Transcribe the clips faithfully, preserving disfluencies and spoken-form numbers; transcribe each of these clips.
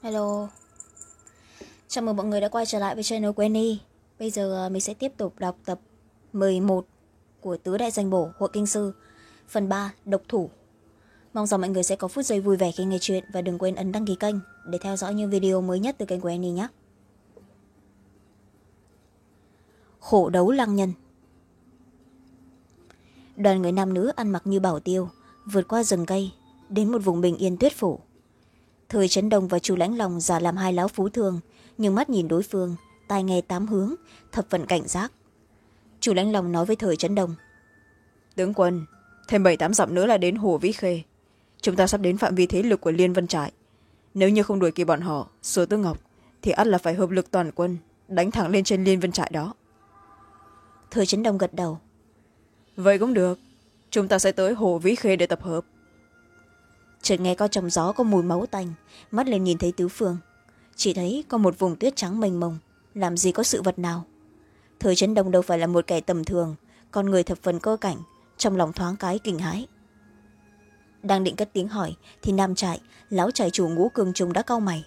Hello, chào mừng mọi người đã quay trở lại với channel của Annie. Bây giờ mình sẽ tiếp tục đọc tập mười một của Tứ Đại Danh Bổ Hội Kinh Sư, phần ba, Độc Thủ. Mong rằng mọi người sẽ có phút giây vui vẻ khi nghe chuyện và đừng quên ấn đăng ký kênh để theo dõi những video mới nhất từ kênh của Annie nhé. Khổ đấu lăng nhân. Đoàn người nam nữ ăn mặc như bảo tiêu, vượt qua rừng cây, đến một vùng bình yên tuyết phủ. Thời Trấn Đông và Chu Lãnh Long giả làm hai lão phú thương, nhưng mắt nhìn đối phương, tai nghe tám hướng, thập phần cảnh giác. Chu Lãnh Long nói với Thời Trấn Đông: Tướng quân, thêm bảy tám dặm nữa là đến Hồ Vĩ Khê. Chúng ta sắp đến phạm vi thế lực của Liên Vân Trại. Nếu như không đuổi kịp bọn họ, Sở Tư Ngọc, thì ắt là phải hợp lực toàn quân, đánh thẳng lên trên Liên Vân Trại đó. Thời Trấn Đông gật đầu: Vậy cũng được, chúng ta sẽ tới Hồ Vĩ Khê để tập hợp. Chợt nghe có trong gió có mùi máu tanh, mắt lên nhìn thấy tứ phương, chỉ thấy có một vùng tuyết trắng mênh mông, làm gì có sự vật nào. Thời Trấn Đông đâu phải là một kẻ tầm thường, con người thập phần cơ cảnh, trong lòng thoáng cái kinh hãi. Đang định cất tiếng hỏi thì nam trại, lão trại chủ Ngũ Cương Trung đã cau mày: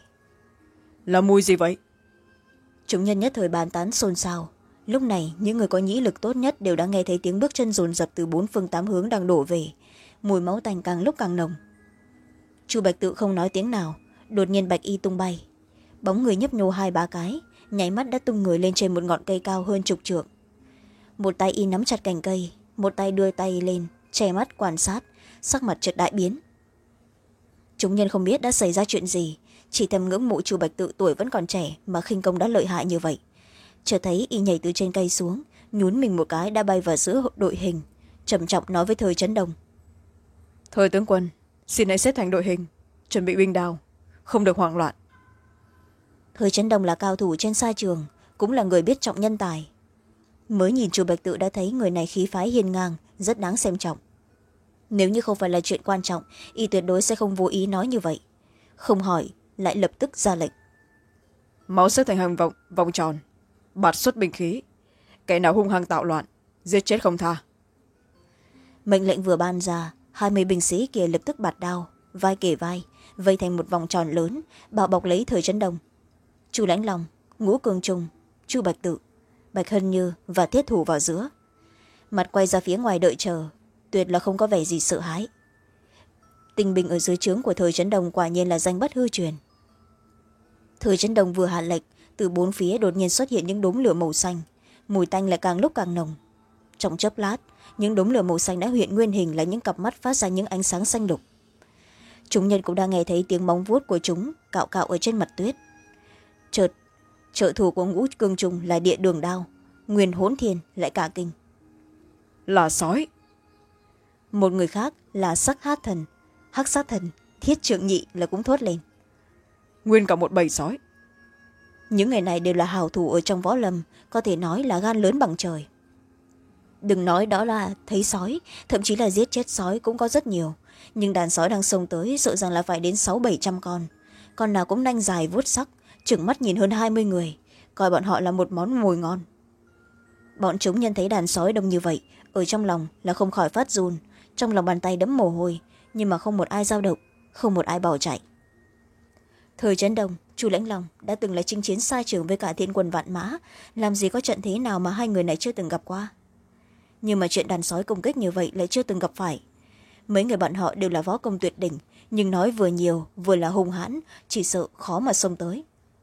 Là mùi gì vậy? Chúng nhân nhất thời bàn tán xôn xao. Lúc này những người có nhĩ lực tốt nhất đều đã nghe thấy tiếng bước chân dồn dập từ bốn phương tám hướng đang đổ về, mùi máu tanh càng lúc càng nồng. Chu Bạch Tự không nói tiếng nào, đột nhiên bạch y tung bay, bóng người nhấp nhô hai ba cái, nháy mắt đã tung người lên trên một ngọn cây cao hơn chục trượng. Một tay y nắm chặt cành cây, một tay đưa tay lên che mắt quan sát, sắc mặt chợt đại biến. Chúng nhân không biết đã xảy ra chuyện gì, chỉ thầm ngưỡng mộ Chu Bạch Tự tuổi vẫn còn trẻ mà khinh công đã lợi hại như vậy. Chợt thấy y nhảy từ trên cây xuống, nhún mình một cái đã bay vào giữa đội hình, trầm trọng nói với Thời Trấn Đông: Thời tướng quân, xin hãy xếp thành đội hình, chuẩn bị binh đao, không được hoảng loạn. Thời Trấn Đông là cao thủ trên sa trường, cũng là người biết trọng nhân tài. Mới nhìn Chu Bạch Tự đã thấy người này khí phái hiên ngang, rất đáng xem trọng. Nếu như không phải là chuyện quan trọng, y tuyệt đối sẽ không vô ý nói như vậy. Không hỏi, lại lập tức ra lệnh: Máu xếp thành hàng vòng, vòng tròn, bạt xuất binh khí, kẻ nào hung hăng tạo loạn, giết chết không tha. Mệnh lệnh vừa ban ra, hai mươi binh sĩ kia lập tức bạt đao, vai kề vai, vây thành một vòng tròn lớn, bao bọc lấy Thời Trấn Đông. Chu Lãnh Long, Ngũ Cương Trung, Chu Bạch Tự, Bạch Hân Như và Thiết Thủ vào giữa, mặt quay ra phía ngoài đợi chờ, tuyệt là không có vẻ gì sợ hãi. Tinh binh ở dưới trướng của Thời Trấn Đông quả nhiên là danh bất hư truyền. Thời Trấn Đông vừa hạ lệnh, từ bốn phía đột nhiên xuất hiện những đốm lửa màu xanh, mùi tanh lại càng lúc càng nồng. Trong chớp lát, những đốm lửa màu xanh đã hiện nguyên hình là những cặp mắt phát ra những ánh sáng xanh lục. Chúng nhân cũng đang nghe thấy tiếng móng vuốt của chúng cạo cạo ở trên mặt tuyết. Chợt, trợ thủ của Ngũ Cương Trung là Địa Đường Đao, Nguyên Hỗn Thiên lại cả kinh: Là sói. Một người khác là Sắc Hát Thần, Hắc Sát Thần, Thiết Trượng Nhị là cũng thốt lên: Nguyên cả một bầy sói. Những người này đều là hào thủ ở trong võ lâm, có thể nói là gan lớn bằng trời. Đừng nói đó là thấy sói, thậm chí là giết chết sói cũng có rất nhiều, nhưng đàn sói đang xông tới sợ rằng là phải đến sáu bảy trăm con, con nào cũng nanh dài vuốt sắc, trừng mắt nhìn hơn hai mươi người, coi bọn họ là một món mồi ngon. Bọn chúng nhân thấy đàn sói đông như vậy, ở trong lòng là không khỏi phát run, trong lòng bàn tay đẫm mồ hôi, nhưng mà không một ai dao động, không một ai bỏ chạy. Thời Trấn Đông, Chu Lãnh Long đã từng là chinh chiến sai trường với cả thiên quân vạn mã, làm gì có trận thế nào mà hai người này chưa từng gặp qua. Nhưng mà chuyện đàn sói công kích như vậy lại chưa từng gặp phải. Mấy người bọn họ đều là võ công tuyệt đỉnh, nhưng nói vừa nhiều vừa là hung hãn, chỉ sợ khó mà xông tới.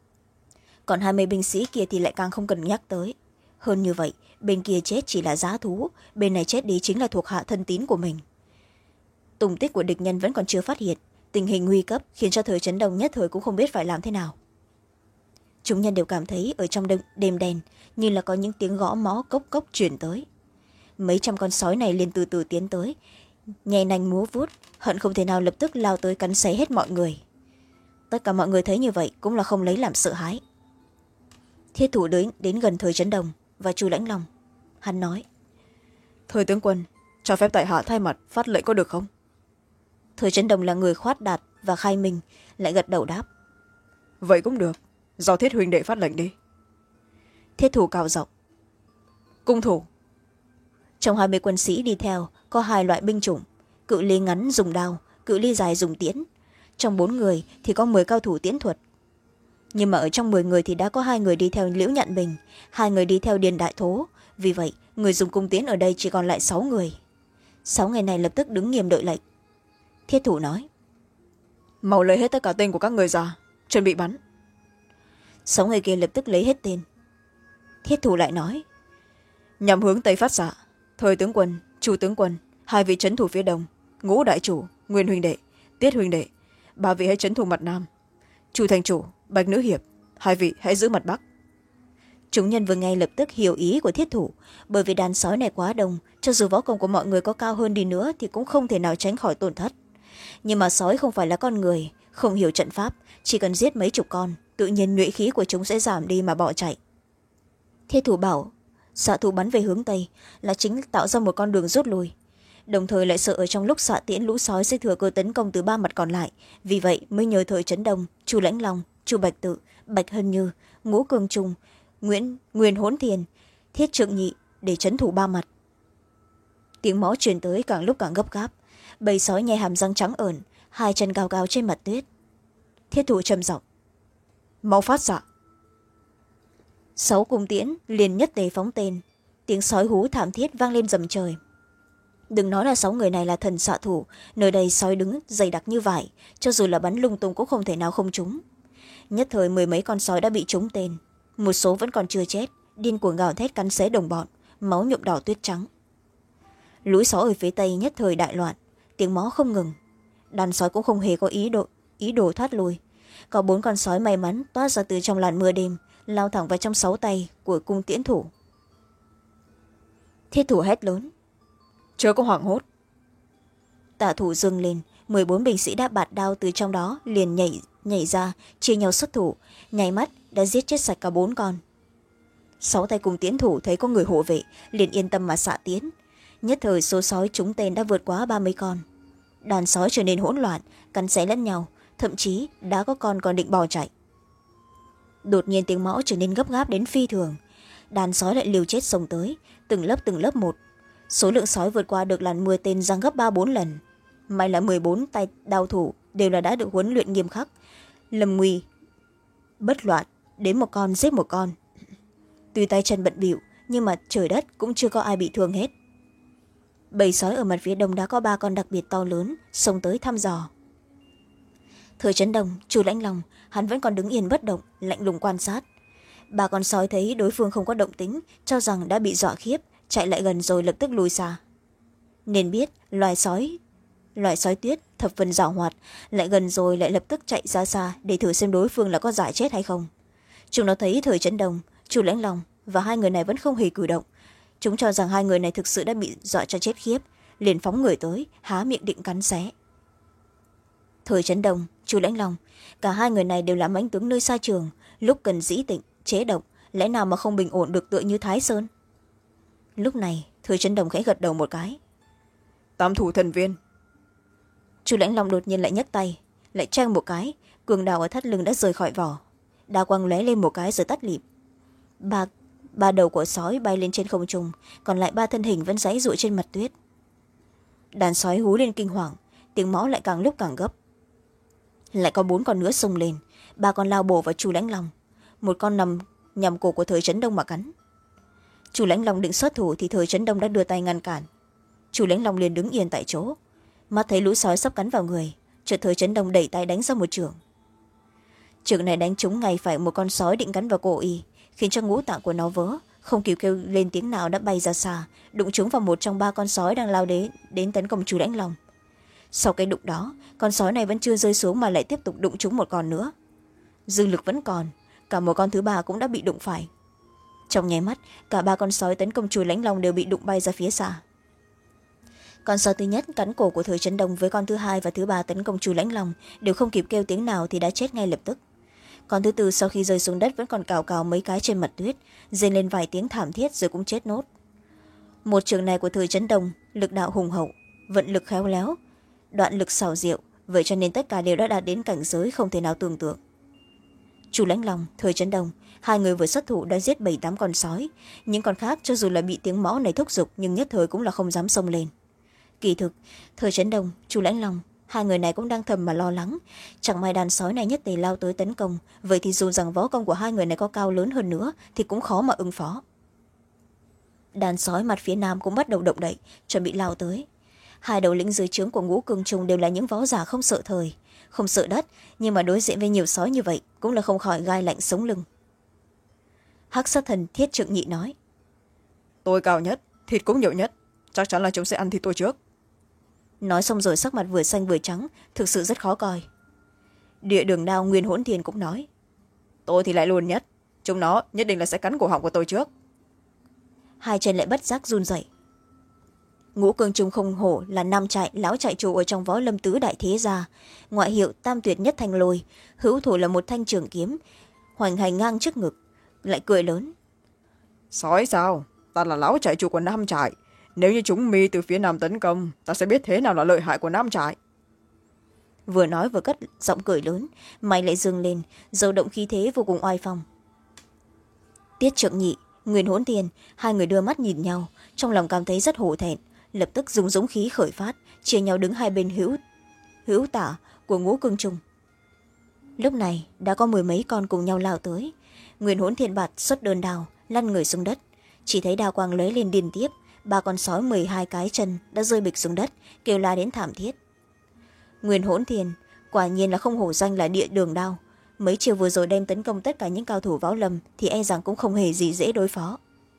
Còn hai mươi binh sĩ kia thì lại càng không cần nhắc tới. Hơn như vậy, bên kia chết chỉ là giá thú, bên này chết đi chính là thuộc hạ thân tín của mình. Tung tích của địch nhân vẫn còn chưa phát hiện, tình hình nguy cấp khiến cho Thời Trấn Đông nhất thời cũng không biết phải làm thế nào. Chúng nhân đều cảm thấy ở trong đêm đen như là có những tiếng gõ mõ cốc cốc truyền tới. Mấy trăm con sói này liền từ từ tiến tới, nhè nanh múa vuốt, hận không thể nào lập tức lao tới cắn xé hết mọi người. Tất cả mọi người thấy như vậy cũng là không lấy làm sợ hãi. Thiết Thủ đến, đến gần Thời Trấn Đông và Chu Lãnh Long. Hắn nói: Thời tướng quân, cho phép tại hạ thay mặt phát lệnh có được không? Thời Trấn Đông là người khoát đạt và khai minh, lại gật đầu đáp: Vậy cũng được, do Thiết huynh đệ phát lệnh đi. Thiết Thủ cào giọng: Cung thủ. Trong hai mươi quân sĩ đi theo có hai loại binh chủng, cự ly ngắn dùng đao, cự ly dài dùng tiễn. Trong bốn người thì có mười cao thủ tiễn thuật, nhưng mà ở trong mười người thì đã có hai người đi theo liễu nhạn bình, hai người đi theo điền đại thố, vì vậy người dùng cung tiến ở đây chỉ còn lại sáu người. sáu người này lập tức đứng nghiêm đợi lệnh. Thiết thủ nói: mau lấy hết tất cả tên của các người ra, chuẩn bị bắn. sáu người kia lập tức lấy hết tên. Thiết thủ lại nói: nhằm hướng tây phát xạ, Thời tướng quân, Chu tướng quân, hai vị trấn thủ phía đông, Ngũ đại chủ, Nguyên huynh đệ, Tiết huynh đệ, ba vị hãy trấn thủ mặt nam, Chu thành chủ, Bạch nữ hiệp, hai vị hãy giữ mặt bắc. Chúng nhân vừa ngay lập tức hiểu ý của thiết thủ, bởi vì đàn sói này quá đông, cho dù võ công của mọi người có cao hơn đi nữa thì cũng không thể nào tránh khỏi tổn thất. Nhưng mà sói không phải là con người, không hiểu trận pháp, chỉ cần giết mấy chục con, tự nhiên nhuệ khí của chúng sẽ giảm đi mà bỏ chạy. Thiết thủ bảo xạ thủ bắn về hướng tây là chính tạo ra một con đường rút lui, đồng thời lại sợ ở trong lúc xạ tiễn lũ sói sẽ thừa cơ tấn công từ ba mặt còn lại, vì vậy mới nhờ Thời Trấn Đông, Chu Lãnh Long, Chu Bạch Tự, Bạch Hân Như, Ngũ Cường Trung, Nguyễn Nguyên Hỗn Thiền, Thiết Trượng Nhị để trấn thủ ba mặt. Tiếng máu truyền tới càng lúc càng gấp gáp, bầy sói nhai hàm răng trắng ởn, hai chân cao cao trên mặt tuyết. Thiết thủ trầm giọng: mau phát xạ. Sáu cung tiễn liền nhất tề phóng tên, tiếng sói hú thảm thiết vang lên rầm trời. Đừng nói là sáu người này là thần xạ thủ, nơi đây sói đứng dày đặc như vải, cho dù là bắn lung tung cũng không thể nào không trúng. Nhất thời mười mấy con sói đã bị trúng tên, một số vẫn còn chưa chết, điên cuồng gào thét cắn xé đồng bọn, máu nhuộm đỏ tuyết trắng. Lũ sói ở phía tây nhất thời đại loạn, tiếng mó không ngừng. Đàn sói cũng không hề có ý đồ ý đồ thoát lui. Có bốn con sói may mắn toát ra từ trong làn mưa đêm, lao thẳng vào trong sáu tay của cung tiễn thủ. Thiết thủ hét lớn: chớ có hoảng hốt. Tả thủ dâng lên, mười bốn binh sĩ đã bạt đao từ trong đó liền nhảy nhảy ra, chia nhau xuất thủ, nháy mắt đã giết chết sạch cả bốn con. Sáu tay cung tiễn thủ thấy có người hộ vệ, liền yên tâm mà xạ tiến. Nhất thời số sói trúng tên đã vượt quá ba mươi con. Đàn sói trở nên hỗn loạn, cắn xé lẫn nhau, thậm chí đã có con còn định bỏ chạy. Đột nhiên tiếng mõ trở nên gấp gáp đến phi thường, đàn sói lại liều chết xông tới, từng lớp từng lớp một. Số lượng sói vượt qua được làn mưa tên giăng gấp ba bốn lần. May là mười bốn tay đao thủ đều là đã được huấn luyện nghiêm khắc, lầm nguy bất loạn, đến một con giết một con. Tuy tay chân bận bịu nhưng mà trời đất cũng chưa có ai bị thương hết. Bầy sói ở mặt phía đông đã có ba con đặc biệt to lớn xông tới thăm dò. Thời Trấn Đông, Chu Lãnh Long, hắn vẫn còn đứng yên bất động, lạnh lùng quan sát. Ba con sói thấy đối phương không có động tính, cho rằng đã bị dọa khiếp, chạy lại gần rồi lập tức lùi xa. Nên biết loài sói loài sói tuyết thập phần giảo hoạt, lại gần rồi lại lập tức chạy ra xa để thử xem đối phương là có giải chết hay không. Chúng nó thấy Thời Trấn Đông, Chu Lãnh Long và hai người này vẫn không hề cử động. Chúng cho rằng hai người này thực sự đã bị dọa cho chết khiếp, liền phóng người tới, há miệng định cắn xé. Thời Trấn Đông, Chu Lãnh Long, cả hai người này đều là mãnh tướng nơi xa trường, lúc cần dĩ tịnh chế độc, lẽ nào mà không bình ổn được tựa như Thái Sơn. Lúc này Thời Trấn Đông khẽ gật đầu một cái: Tam thủ thần viên. Chu Lãnh Long đột nhiên lại nhấc tay, lại trang một cái, cường đào ở thắt lưng đã rời khỏi vỏ, đao quang lóe lên một cái rồi tắt lịm. ba ba đầu của sói bay lên trên không trung, còn lại ba thân hình vẫn giãy giụa trên mặt tuyết. Đàn sói hú lên kinh hoàng, tiếng mõ lại càng lúc càng gấp. Lại có bốn con nữa xông lên, ba con lao bổ vào Chu Lãnh Long, một con nằm nhằm cổ của Thời Trấn Đông mà cắn. Chu Lãnh Long định xuất thủ thì Thời Trấn Đông đã đưa tay ngăn cản. Chu Lãnh Long liền đứng yên tại chỗ, mắt thấy lũ sói sắp cắn vào người, chợt Thời Trấn Đông đẩy tay đánh ra một chưởng. Chưởng này đánh trúng ngay phải một con sói định cắn vào cổ y, khiến cho ngũ tạng của nó vỡ, không kịp kêu lên tiếng nào đã bay ra xa, đụng trúng vào một trong ba con sói đang lao đến, đến tấn công Chu Lãnh Long. Sau cái đụng đó, con sói này vẫn chưa rơi xuống mà lại tiếp tục đụng trúng một con nữa. Dư lực vẫn còn, cả một con thứ ba cũng đã bị đụng phải. Trong nháy mắt, cả ba con sói tấn công Chu Lãnh Long đều bị đụng bay ra phía xa. Con sói thứ nhất cắn cổ của Thời Trấn Đông với con thứ hai và thứ ba tấn công Chu Lãnh Long đều không kịp kêu tiếng nào thì đã chết ngay lập tức. Con thứ tư sau khi rơi xuống đất vẫn còn cào cào mấy cái trên mặt tuyết, rên lên vài tiếng thảm thiết rồi cũng chết nốt. Một trường này của Thời Trấn Đông lực đạo hùng hậu, vận lực khéo léo, đoạn lực xảo diệu, vậy cho nên tất cả đều đã đạt đến cảnh giới không thể nào tưởng tượng. Chu Lãnh Long, Thời Trấn Đông, hai người vừa xuất thủ đã giết bảy tám con sói, những con khác cho dù là bị tiếng mõ này thúc giục nhưng nhất thời cũng là không dám xông lên. Kỳ thực Thời Trấn Đông, Chu Lãnh Long, hai người này cũng đang thầm mà lo lắng, chẳng may đàn sói này nhất tề lao tới tấn công, vậy thì dù rằng võ công của hai người này có cao lớn hơn nữa thì cũng khó mà ứng phó. Đàn sói mặt phía nam cũng bắt đầu động đậy, chuẩn bị lao tới. Hai đầu lĩnh dưới trướng của Ngũ Cương Trung đều là những võ giả không sợ thời, không sợ đất, nhưng mà đối diện với nhiều sói như vậy cũng là không khỏi gai lạnh sống lưng. Hắc Sát Thần Thiết Trượng Nhị nói: tôi cao nhất, thịt cũng nhiều nhất, chắc chắn là chúng sẽ ăn thịt tôi trước. Nói xong rồi sắc mặt vừa xanh vừa trắng, thực sự rất khó coi. Địa Đường Đao Nguyên Hỗn Thiên cũng nói: tôi thì lại luôn nhất, chúng nó nhất định là sẽ cắn cổ họng của tôi trước. Hai chân lại bất giác run rẩy. Ngũ Cương Trung không hổ là nam trại lão trại chủ ở trong võ lâm tứ đại thế gia, ngoại hiệu Tam Tuyệt Nhất Thanh Lôi, hữu thủ là một thanh trường kiếm hoành hành ngang trước ngực, lại cười lớn: sói sao, ta là lão trại chủ của nam trại, nếu như chúng mi từ phía nam tấn công, ta sẽ biết thế nào là lợi hại của nam trại. Vừa nói vừa cất giọng cười lớn, mày lại dương lên, dao động khí thế vô cùng oai phong. Tiết Trượng Nhị, Nguyên Hỗn Thiên, hai người đưa mắt nhìn nhau, trong lòng cảm thấy rất hổ thẹn, lập tức dùng dũng khí khởi phát, chia nhau đứng hai bên hữu hữu tả của Ngũ Cương Trung. Lúc này đã có mười mấy con cùng nhau lao tới. Nguyên Hỗn Thiên bạt xuất đơn đao, lăn người xuống đất, chỉ thấy đao quang lấy lên điên tiếp, ba con sói mười hai cái chân đã rơi bịch xuống đất, kêu la đến thảm thiết. Nguyên Hỗn Thiên quả nhiên là không hổ danh là Địa Đường Đao, mấy chiều vừa rồi đem tấn công tất cả những cao thủ võ lâm thì e rằng cũng không hề gì dễ đối phó.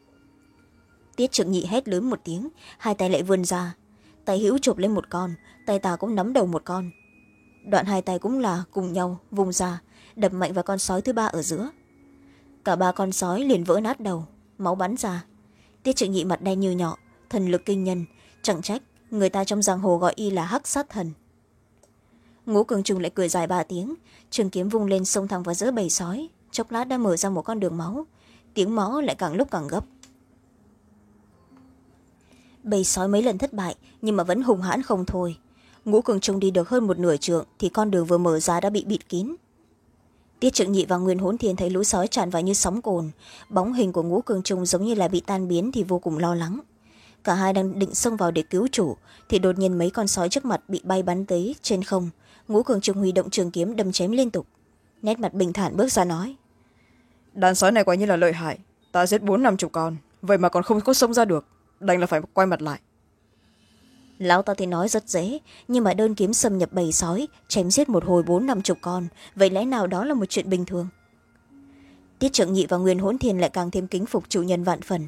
Tiết Trượng Nhị hét lớn một tiếng, hai tay lại vươn ra, tay hữu chụp lên một con, tay tà cũng nắm đầu một con, đoạn hai tay cũng là cùng nhau vùng ra, đập mạnh vào con sói thứ ba ở giữa. Cả ba con sói liền vỡ nát đầu, máu bắn ra. Tiết Trượng Nhị mặt đen như nhọ, thần lực kinh nhân, chẳng trách người ta trong giang hồ gọi y là Hắc Sát Thần. Ngũ Cương Trung lại cười dài ba tiếng, trường kiếm vung lên xông thẳng vào giữa bầy sói, chốc lát đã mở ra một con đường máu, tiếng máu lại càng lúc càng gấp. Bầy sói mấy lần thất bại nhưng mà vẫn hùng hãn không thôi. Ngũ Cương Trung đi được hơn một nửa trượng thì con đường vừa mở ra đã bị bịt kín. Tiết Trượng Nhị và Nguyên Hỗn Thiên thấy lũ sói tràn vào như sóng cồn, bóng hình của Ngũ Cương Trung giống như là bị tan biến thì vô cùng lo lắng. Cả hai đang định xông vào để cứu chủ thì đột nhiên mấy con sói trước mặt bị bay bắn tới trên không. Ngũ Cương Trung huy động trường kiếm đâm chém liên tục, nét mặt bình thản bước ra nói: đàn sói này quả nhiên là lợi hại, ta giết bốn năm chục con vậy mà còn không có xông ra được, đành là phải quay mặt lại. Lão ta thì nói rất dễ, nhưng mà đơn kiếm xâm nhập bầy sói, chém giết một hồi bốn năm chục con, vậy lẽ nào đó là một chuyện bình thường? Tiết Trượng Nhị và Nguyên Hỗn Thiên lại càng thêm kính phục chủ nhân vạn phần.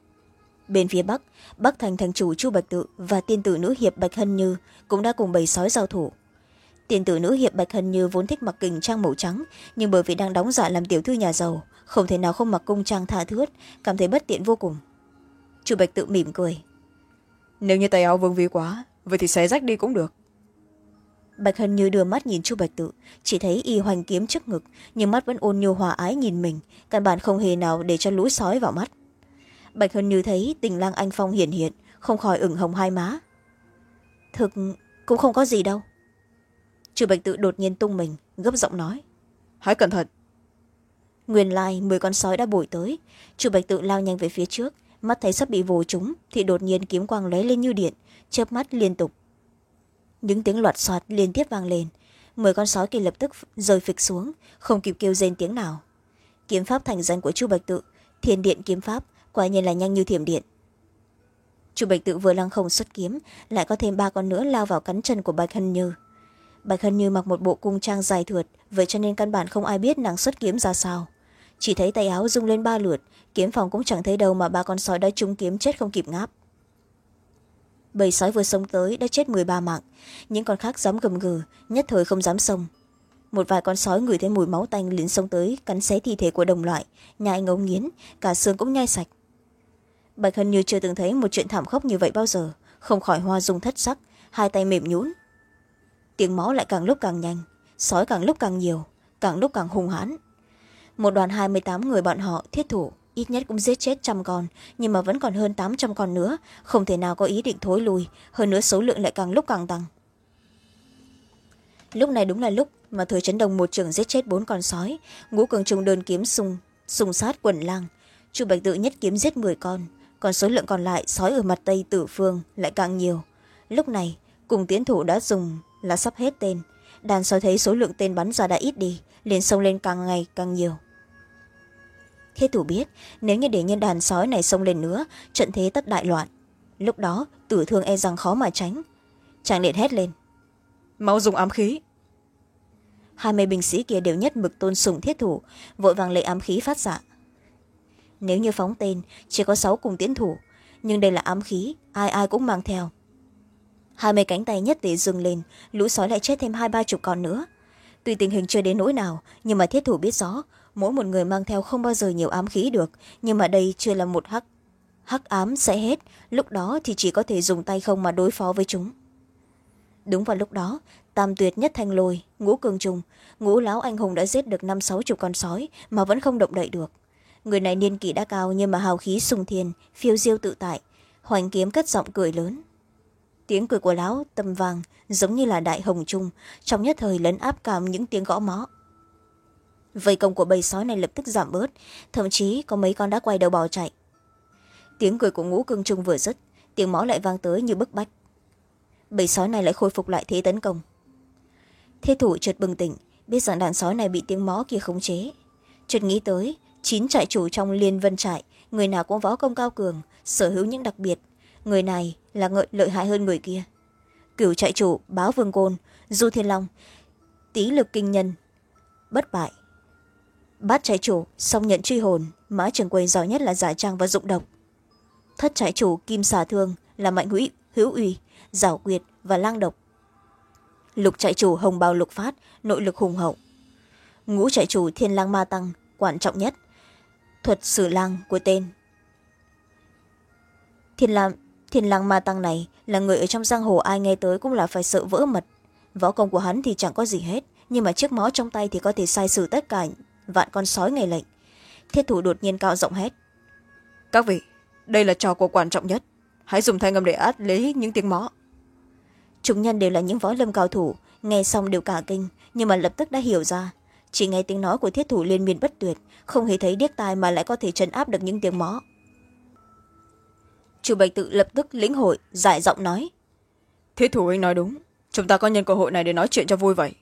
Bên phía bắc, Bắc Thành thành chủ Chu Bạch Tự và tiên tử nữ hiệp Bạch Hân Như cũng đã cùng bầy sói giao thủ. Tiên tử nữ hiệp Bạch Hân Như vốn thích mặc kình trang màu trắng, nhưng bởi vì đang đóng giả làm tiểu thư nhà giàu, không thể nào không mặc cung trang tha thướt, cảm thấy bất tiện vô cùng. Chu Bạch Tự mỉm cười: nếu như tay áo vương vi quá, vậy thì xé rách đi cũng được. Bạch Hân Như đưa mắt nhìn Chu Bạch Tự, chỉ thấy y hoành kiếm trước ngực, nhưng mắt vẫn ôn nhu hòa ái nhìn mình, căn bản không hề nào để cho lũ sói vào mắt. Bạch Hân Như thấy tình lang anh phong hiển hiện, không khỏi ửng hồng hai má. Thực cũng không có gì đâu. Chu Bạch Tự đột nhiên tung mình, gấp giọng nói: hãy cẩn thận. Nguyên lai mười con sói đã bổi tới. Chu Bạch Tự lao nhanh về phía trước, mắt thấy sắp bị vồ trúng thì đột nhiên kiếm quang lóe lên như điện, chớp mắt liên tục. Những tiếng loạt soạt liên tiếp vang lên, mười con sói kia lập tức rơi phịch xuống, không kịp kêu rên tiếng nào. Kiếm pháp thành danh của Chu Bạch Tự, Thiên Điện kiếm pháp, quả nhiên là nhanh như thiểm điện. Chu Bạch Tự vừa lăng không xuất kiếm, lại có thêm ba con nữa lao vào cắn chân của Bạch Hân Như. Bạch Hân Như mặc một bộ cung trang dài thượt, vậy cho nên căn bản không ai biết nàng xuất kiếm ra sao. Chỉ thấy tay áo rung lên ba lượt, kiếm phòng cũng chẳng thấy đâu mà ba con sói đã trúng kiếm chết không kịp ngáp. Bầy sói vừa xông tới đã chết mười ba mạng, những con khác dám gầm gừ, nhất thời không dám xông. Một vài con sói ngửi thấy mùi máu tanh liền xông tới cắn xé thi thể của đồng loại, nhai ngấu nghiến, cả xương cũng nhai sạch. Bạch Hân Như chưa từng thấy một chuyện thảm khốc như vậy bao giờ, không khỏi hoa dung thất sắc, hai tay mềm nhũn. Tiếng máu lại càng lúc càng nhanh, sói càng lúc càng nhiều, càng lúc càng hung hãn. Một đoàn hai mươi tám người bọn họ thiết thủ ít nhất cũng giết chết trăm con, nhưng mà vẫn còn hơn tám trăm con nữa, không thể nào có ý định thối lui, hơn nữa số lượng lại càng lúc càng tăng. Lúc này đúng là lúc mà Thời Trấn Đồng một trường giết chết bốn con sói, Ngũ Cường Trung đơn kiếm xung xung sát quần lang, Chu Bạch Tự nhất kiếm giết mười con, còn số lượng còn lại sói ở mặt tây Tử Phương lại càng nhiều. Lúc này cùng tiến thủ đã dùng là sắp hết tên. Đàn sói thấy số lượng tên bắn ra đã ít đi, liền xông lên càng ngày càng nhiều. Thiết thủ biết nếu như để nhân đàn sói này xông lên nữa, trận thế tất đại loạn. Lúc đó tử thương e rằng khó mà tránh. Chàng liền hét lên: mau dùng ám khí. Hai mươi binh sĩ kia đều nhất mực tôn sùng thiết thủ, vội vàng lấy ám khí phát xạ. Nếu như phóng tên chỉ có sáu cùng tiến thủ, nhưng đây là ám khí, ai ai cũng mang theo. Hai mươi cánh tay nhất tề dừng lên, lũ sói lại chết thêm hai ba chục con nữa. Tuy tình hình chưa đến nỗi nào, nhưng mà thiết thủ biết rõ mỗi một người mang theo không bao giờ nhiều ám khí được, nhưng mà đây chưa là một hắc hắc ám sẽ hết, lúc đó thì chỉ có thể dùng tay không mà đối phó với chúng. Đúng vào lúc đó, tam tuyệt, nhất thanh lôi, ngũ cương trùng, ngũ lão anh hùng đã giết được năm sáu chục con sói mà vẫn không động đậy được. Người này niên kỷ đã cao nhưng mà hào khí sùng thiên, phiêu diêu tự tại, hoành kiếm cất giọng cười lớn. Tiếng cười của lão tầm vàng giống như là đại hồng trung, trong nhất thời lấn áp cảm những tiếng gõ mõ. Vây công của bầy sói này lập tức giảm bớt, thậm chí có mấy con đã quay đầu bỏ chạy. Tiếng cười của ngũ cương trung vừa dứt, tiếng mõ lại vang tới như bức bách. Bầy sói này lại khôi phục lại thế tấn công. Thiết thủ chợt bừng tỉnh, biết rằng đàn sói này bị tiếng mõ kia khống chế. Chợt nghĩ tới chín trại chủ trong Liên Vân trại, người nào cũng võ công cao cường, sở hữu những đặc biệt, người này là ngợi lợi hại hơn người kia. Cửu trại chủ Báo Vương Côn, Du Thiên Long, Tý Lực Kinh Nhân bất bại. Bát trại chủ Song Nhận Truy Hồn, Mã Trường Quầy giỏi nhất là giả trang và dụng độc. Thất trại chủ Kim Xà Thương là mạnh hữu hữu uy, giảo quyệt và lang độc. Lục trại chủ Hồng Bào Lục Phát, nội lực hùng hậu. Ngũ trại chủ Thiên Lang Ma Tăng, quan trọng nhất, thuật sử lang của tên. Thiên Lang, Thiên Lang Ma Tăng này là người ở trong giang hồ ai nghe tới cũng là phải sợ vỡ mật. Võ công của hắn thì chẳng có gì hết, nhưng mà chiếc mõ trong tay thì có thể sai sử tất cả vạn con sói nghe lệnh. Thiết thủ đột nhiên cao giọng hét: các vị, đây là trò của quan trọng nhất, hãy dùng thanh âm để át lấy những tiếng mõ. Chúng nhân đều là những võ lâm cao thủ, nghe xong đều cả kinh, nhưng mà lập tức đã hiểu ra. Chỉ nghe tiếng nói của thiết thủ liên miên bất tuyệt, không hề thấy điếc tai mà lại có thể trấn áp được những tiếng mõ. Chu Bạch Tự lập tức lĩnh hội, giải giọng nói: thiết thủ anh nói đúng, chúng ta có nhân cơ hội này để nói chuyện cho vui vậy.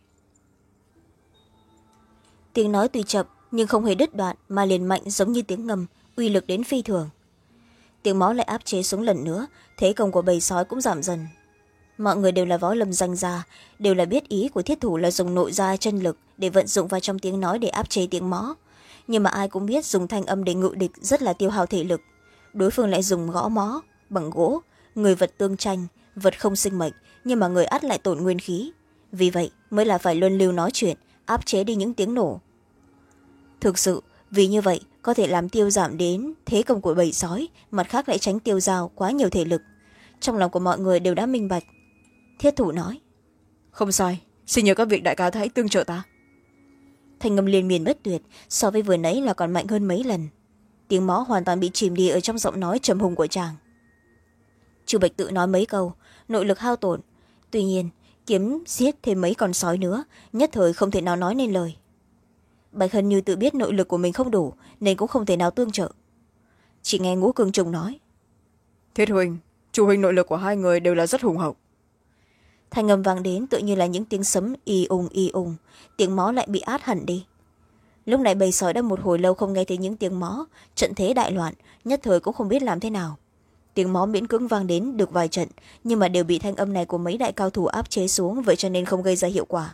Tiếng nói tuy chậm nhưng không hề đứt đoạn mà liền mạnh giống như tiếng ngầm, uy lực đến phi thường. Tiếng mõ lại áp chế xuống lần nữa, thế công của bầy sói cũng giảm dần. Mọi người đều là võ lâm danh gia, đều là biết ý của thiết thủ là dùng nội gia chân lực để vận dụng vào trong tiếng nói để áp chế tiếng mõ, nhưng mà ai cũng biết dùng thanh âm để ngự địch rất là tiêu hao thể lực. Đối phương lại dùng gõ mõ bằng gỗ, người vật tương tranh, vật không sinh mệnh, nhưng mà người ắt lại tổn nguyên khí, vì vậy mới là phải luân lưu nói chuyện, áp chế đi những tiếng nổ. Thực sự vì như vậy có thể làm tiêu giảm đến thế công của bầy sói, mặt khác lại tránh tiêu dao quá nhiều thể lực. Trong lòng của mọi người đều đã minh bạch. Thiết thủ nói: không sai, xin nhờ các vị đại ca hãy tương trợ ta. Thanh âm liên miên bất tuyệt, so với vừa nãy là còn mạnh hơn mấy lần. Tiếng mõ hoàn toàn bị chìm đi ở trong giọng nói trầm hùng của chàng. Chu Bạch Tự nói mấy câu, nội lực hao tổn, tuy nhiên kiếm giết thêm mấy con sói nữa, nhất thời không thể nào nói nên lời. Bạch Hân Như tự biết nội lực của mình không đủ nên cũng không thể nào tương trợ. Chỉ nghe Ngũ Cương Trùng nói: thiết huynh, chu huynh nội lực của hai người đều là rất hùng hậu. Thanh âm vang đến tự như là những tiếng sấm y ùng y ùng, tiếng mõ lại bị át hẳn đi. Lúc này bầy sói đã một hồi lâu không nghe thấy những tiếng mõ, trận thế đại loạn, nhất thời cũng không biết làm thế nào. Tiếng mõ miễn cưỡng vang đến được vài trận, nhưng mà đều bị thanh âm này của mấy đại cao thủ áp chế xuống, vậy cho nên không gây ra hiệu quả.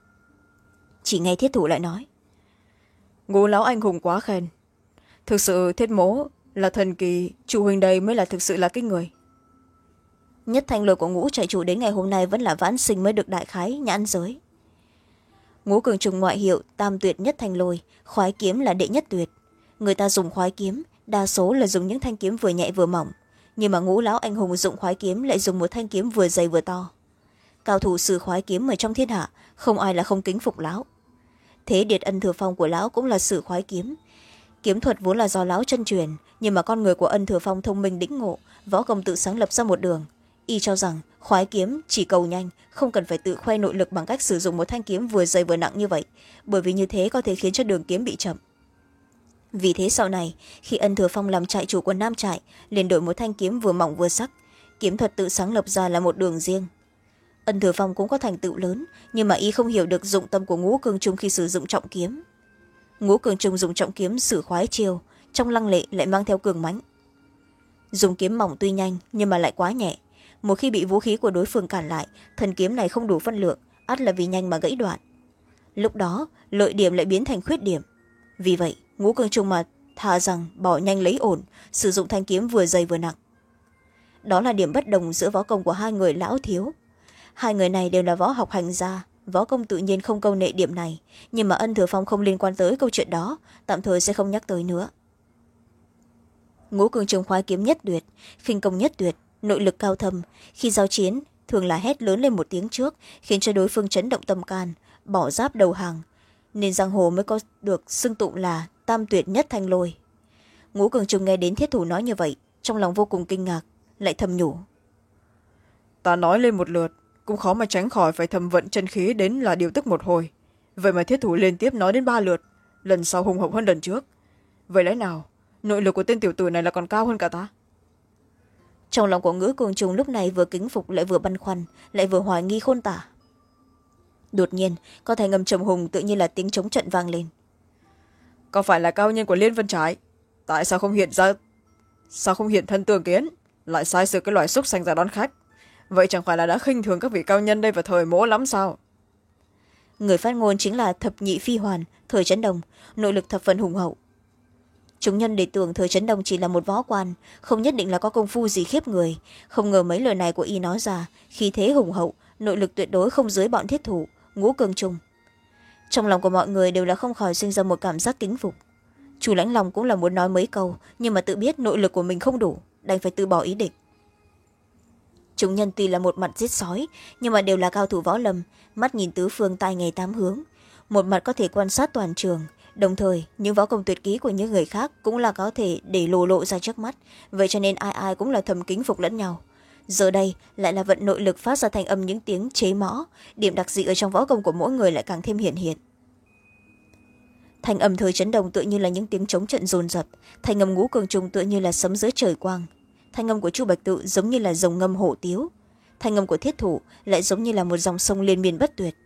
Chỉ nghe thiết thủ lại nói: Ngũ lão anh hùng quá khen, thực sự thiết mố là thần kỳ, chu huynh đây mới là thực sự là cái người. Nhất thanh lôi của Ngũ trại chủ đến ngày hôm nay vẫn là vãn sinh mới được đại khái nhãn giới. Ngũ Cường Trùng ngoại hiệu tam tuyệt nhất thanh lôi, khoái kiếm là đệ nhất tuyệt. Người ta dùng khoái kiếm đa số là dùng những thanh kiếm vừa nhẹ vừa mỏng, nhưng mà Ngũ lão anh hùng dụng khoái kiếm lại dùng một thanh kiếm vừa dày vừa to. Cao thủ sử khoái kiếm ở trong thiên hạ không ai là không kính phục lão. Thế Điệt Ân Thừa Phong của lão cũng là sử khoái kiếm. Kiếm thuật vốn là do lão chân truyền, nhưng mà con người của Ân Thừa Phong thông minh đĩnh ngộ, võ công tự sáng lập ra một đường. Y cho rằng khoái kiếm chỉ cầu nhanh, không cần phải tự khoe nội lực bằng cách sử dụng một thanh kiếm vừa dày vừa nặng như vậy, bởi vì như thế có thể khiến cho đường kiếm bị chậm. Vì thế sau này khi Ân Thừa Phong làm trại chủ của Nam trại, liền đổi một thanh kiếm vừa mỏng vừa sắc, kiếm thuật tự sáng lập ra là một đường riêng. Ân Thừa Phong cũng có thành tựu lớn, nhưng mà y không hiểu được dụng tâm của Ngũ Cương Trung khi sử dụng trọng kiếm. Ngũ Cương Trung dùng trọng kiếm sử khoái chiêu, trong lăng lệ lại mang theo cường mãnh. Dùng kiếm mỏng tuy nhanh nhưng mà lại quá nhẹ, một khi bị vũ khí của đối phương cản lại, thần kiếm này không đủ phân lượng, ắt là vì nhanh mà gãy đoạn. Lúc đó lợi điểm lại biến thành khuyết điểm. Vì vậy Ngũ Cương Trung mà thà rằng bỏ nhanh lấy ổn, sử dụng thanh kiếm vừa dày vừa nặng. Đó là điểm bất đồng giữa võ công của hai người lão thiếu. Hai người này đều là võ học hành gia, võ công tự nhiên không câu nệ điểm này, nhưng mà Ân Thừa Phong không liên quan tới câu chuyện đó, tạm thời sẽ không nhắc tới nữa. Ngũ Cương Trung khoái kiếm nhất tuyệt, khinh công nhất tuyệt, nội lực cao thâm, khi giao chiến thường là hét lớn lên một tiếng trước, khiến cho đối phương chấn động tâm can, bỏ giáp đầu hàng, nên giang hồ mới có được xưng tụng là tam tuyệt nhất thanh lôi. Ngũ Cương Trung nghe đến thiết thủ nói như vậy, trong lòng vô cùng kinh ngạc, lại thầm nhủ: ta nói lên một lượt cũng khó mà tránh khỏi phải thầm vận chân khí đến là điều tức một hồi, vậy mà thiết thủ liên tiếp nói đến ba lượt, lần sau hùng hậu hơn lần trước. Vậy lẽ nào nội lực của tên tiểu tử này là còn cao hơn cả ta? Trong lòng của Ngũ Cương Trung lúc này vừa kính phục lại vừa băn khoăn, lại vừa hoài nghi khôn tả. Đột nhiên có thanh âm trầm hùng tự nhiên là tiếng trống trận vang lên. Có phải là cao nhân của Liên Vân Trại? Tại sao không hiện ra sao không hiện thân tường kiến, lại sai sự cái loại xúc sanh ra đón khách? Vậy chẳng phải là đã khinh thường các vị cao nhân đây vào thời mỗ lắm sao? Người phát ngôn chính là thập nhị phi hoàn Thời Chấn Đồng, nội lực thập phần hùng hậu. Chúng nhân để tưởng Thời Chấn Đồng chỉ là một võ quan, không nhất định là có công phu gì khiếp người. Không ngờ mấy lời này của y nói ra, khí thế hùng hậu, nội lực tuyệt đối không dưới bọn thiết thủ Ngũ Cương Trung. Trong lòng của mọi người đều là không khỏi sinh ra một cảm giác kính phục. Chủ Lãnh Lòng cũng là muốn nói mấy câu, nhưng mà tự biết nội lực của mình không đủ, đành phải từ bỏ ý định. Chúng nhân tuy là một mặt giết sói, nhưng mà đều là cao thủ võ lâm, mắt nhìn tứ phương tai nghe tám hướng, một mặt có thể quan sát toàn trường, đồng thời những võ công tuyệt kỹ của những người khác cũng là có thể để lồ lộ ra trước mắt, vậy cho nên ai ai cũng là thầm kính phục lẫn nhau. Giờ đây lại là vận nội lực phát ra thành âm những tiếng chế mõ, điểm đặc dị ở trong võ công của mỗi người lại càng thêm hiển hiện. Thành âm Thời Chấn Đồng tựa như là những tiếng trống trận dồn dập, thành âm Ngũ Cương Trung tựa như là sấm dưới trời quang, thanh âm của Chu Bạch Tự giống như là rồng ngâm hổ tiếu, thanh âm của thiết thủ lại giống như là một dòng sông liên miên bất tuyệt.